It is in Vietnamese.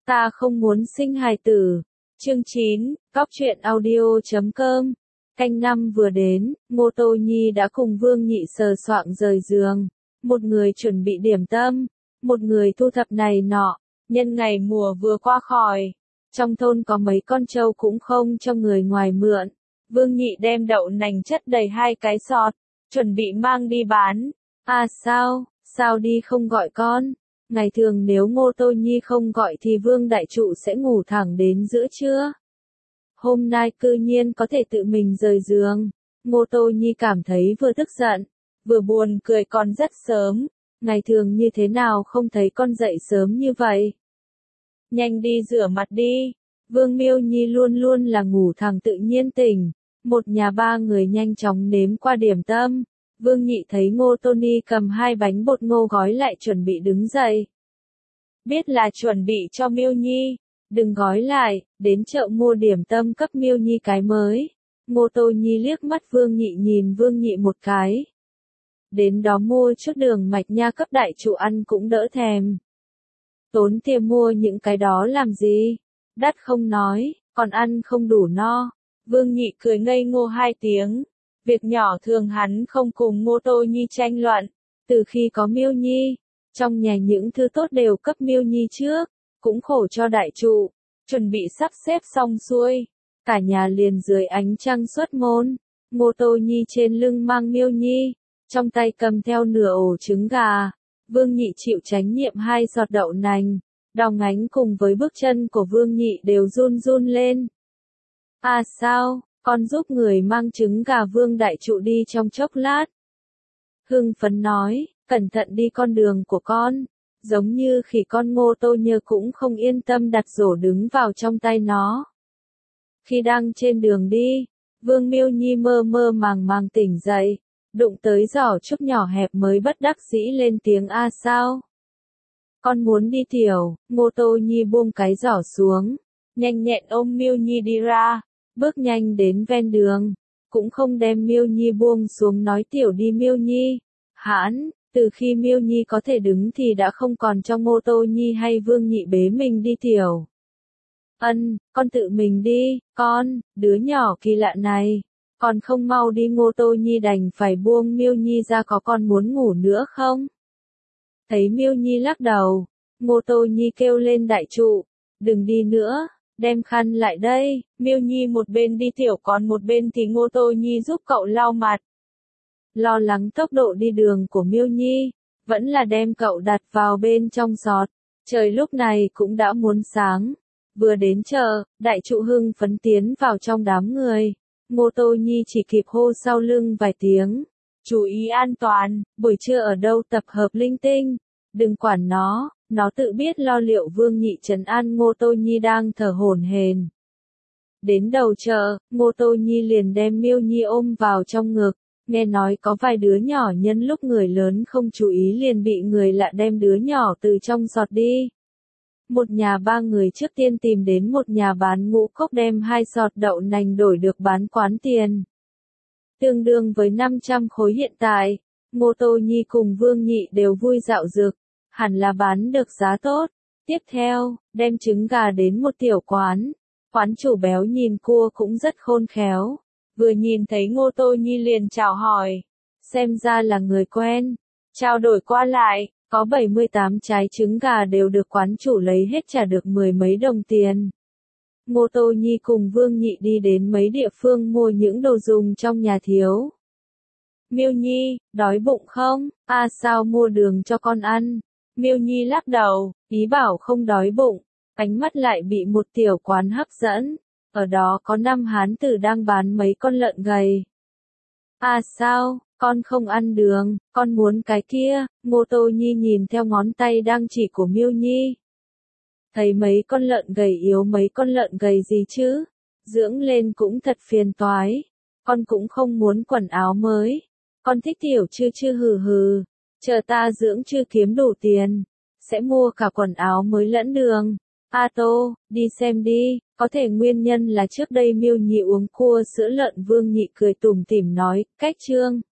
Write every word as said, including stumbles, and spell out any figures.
Ta không muốn sinh hài tử. Chương chín, Cóc truyện audio chấm com. Canh năm vừa đến, Ngô Tô Nhi đã cùng Vương Nhị sờ soạng rời giường. Một người chuẩn bị điểm tâm, một người thu thập này nọ. Nhân ngày mùa vừa qua khỏi, trong thôn có mấy con trâu cũng không cho người ngoài mượn. Vương Nhị đem đậu nành chất đầy hai cái sọt, chuẩn bị mang đi bán. À sao, sao đi không gọi con? Ngày thường nếu Ngô Tô Nhi không gọi thì Vương Đại Trụ sẽ ngủ thẳng đến giữa trưa. Hôm nay cư nhiên có thể tự mình rời giường. Ngô Tô Nhi cảm thấy vừa tức giận, vừa buồn cười, còn rất sớm. Ngày thường như thế nào không thấy con dậy sớm như vậy? Nhanh đi rửa mặt đi. Vương Miêu Nhi luôn luôn là ngủ thẳng tự nhiên tỉnh. Một nhà ba người nhanh chóng nếm qua điểm tâm. Vương Nhị thấy Ngô Tô Nhi cầm hai bánh bột ngô gói lại chuẩn bị đứng dậy. Biết là chuẩn bị cho Miêu Nhi, đừng gói lại, đến chợ mua điểm tâm cấp Miêu Nhi cái mới. Ngô Tô Nhi liếc mắt Vương Nhị nhìn Vương Nhị một cái. Đến đó mua chút đường mạch nha cấp đại trụ ăn cũng đỡ thèm. Tốn tiền mua những cái đó làm gì? Đắt không nói, còn ăn không đủ no. Vương Nhị cười ngây ngô hai tiếng. Việc nhỏ thường hắn không cùng Ngô Tô Nhi tranh luận. Từ khi có Miêu Nhi, trong nhà những thứ tốt đều cấp Miêu Nhi trước, cũng khổ cho đại trụ. Chuẩn bị sắp xếp xong xuôi, cả nhà liền dưới ánh trăng xuất môn. Ngô Tô Nhi trên lưng mang Miêu Nhi, trong tay cầm theo nửa ổ trứng gà. Vương Nhị chịu trách nhiệm hai giọt đậu nành. Đòng ánh cùng với bước chân của Vương Nhị đều run run lên. À sao, con giúp người mang trứng gà. Vương Đại Trụ đi trong chốc lát. Hưng phấn nói, cẩn thận đi con đường của con. Giống như khi con Ngô Tô Nhơ cũng không yên tâm đặt rổ đứng vào trong tay nó. Khi đang trên đường đi, Vương Miêu Nhi mơ mơ màng màng tỉnh dậy, đụng tới giỏ trúc nhỏ hẹp mới bất đắc dĩ lên tiếng a sao. Con muốn đi tiểu. Ngô Tô Nhi buông cái giỏ xuống, nhanh nhẹn ôm Miêu Nhi đi ra, bước nhanh đến ven đường, cũng không đem Miêu Nhi buông xuống nói tiểu đi Miêu Nhi. Hãn, từ khi Miêu Nhi có thể đứng thì đã không còn cho Ngô Tô Nhi hay Vương Nhị bế mình đi tiểu. Ân, con tự mình đi, con, đứa nhỏ kỳ lạ này, còn không mau đi. Ngô Tô Nhi đành phải buông Miêu Nhi ra. Có con muốn ngủ nữa không? Thấy Miêu Nhi lắc đầu, Ngô Tô Nhi kêu lên đại trụ, đừng đi nữa, đem khăn lại đây. Miêu Nhi một bên đi tiểu còn một bên thì Ngô Tô Nhi giúp cậu lau mặt. Lo lắng tốc độ đi đường của Miêu Nhi, vẫn là đem cậu đặt vào bên trong giọt. Trời lúc này cũng đã muốn sáng. Vừa đến chợ, đại trụ hưng phấn tiến vào trong đám người. Ngô Tô Nhi chỉ kịp hô sau lưng vài tiếng. Chú ý an toàn, buổi trưa ở đâu tập hợp linh tinh. Đừng quản nó, nó tự biết lo liệu. Vương Nhị trấn an Ngô Tô Nhi đang thở hổn hển. Đến đầu chợ, Ngô Tô Nhi liền đem Miêu Nhi ôm vào trong ngực. Nghe nói có vài đứa nhỏ nhân lúc người lớn không chú ý liền bị người lạ đem đứa nhỏ từ trong giọt đi. Một nhà ba người trước tiên tìm đến một nhà bán ngũ cốc đem hai giọt đậu nành đổi được bán quán tiền. Tương đương với năm trăm khối hiện tại. Ngô Tô Nhi cùng Vương Nhị đều vui dạo dực, hẳn là bán được giá tốt. Tiếp theo, đem trứng gà đến một tiểu quán. Quán chủ béo nhìn cua cũng rất khôn khéo. Vừa nhìn thấy Ngô Tô Nhi liền chào hỏi. Xem ra là người quen. Trao đổi qua lại, có bảy mươi tám trái trứng gà đều được quán chủ lấy hết trả được mười mấy đồng tiền. Ngô Tô Nhi cùng Vương Nhị đi đến mấy địa phương mua những đồ dùng trong nhà thiếu. Miêu Nhi, đói bụng không? À sao mua đường cho con ăn? Miêu Nhi lắc đầu, ý bảo không đói bụng. Ánh mắt lại bị một tiểu quán hấp dẫn. Ở đó có năm hán tử đang bán mấy con lợn gầy. À sao, con không ăn đường, con muốn cái kia. Ngô Tô Nhi nhìn theo ngón tay đang chỉ của Miêu Nhi. Thấy mấy con lợn gầy yếu. Mấy con lợn gầy gì chứ? Dưỡng lên cũng thật phiền toái. Con cũng không muốn quần áo mới. Con thích tiểu chư chư hừ hừ. Chờ ta dưỡng chư kiếm đủ tiền, sẽ mua cả quần áo mới lẫn đường. A Tô, đi xem đi. Có thể nguyên nhân là trước đây Miêu Nhi uống cua sữa lợn. Vương Nhị cười tủm tỉm nói, cách chương.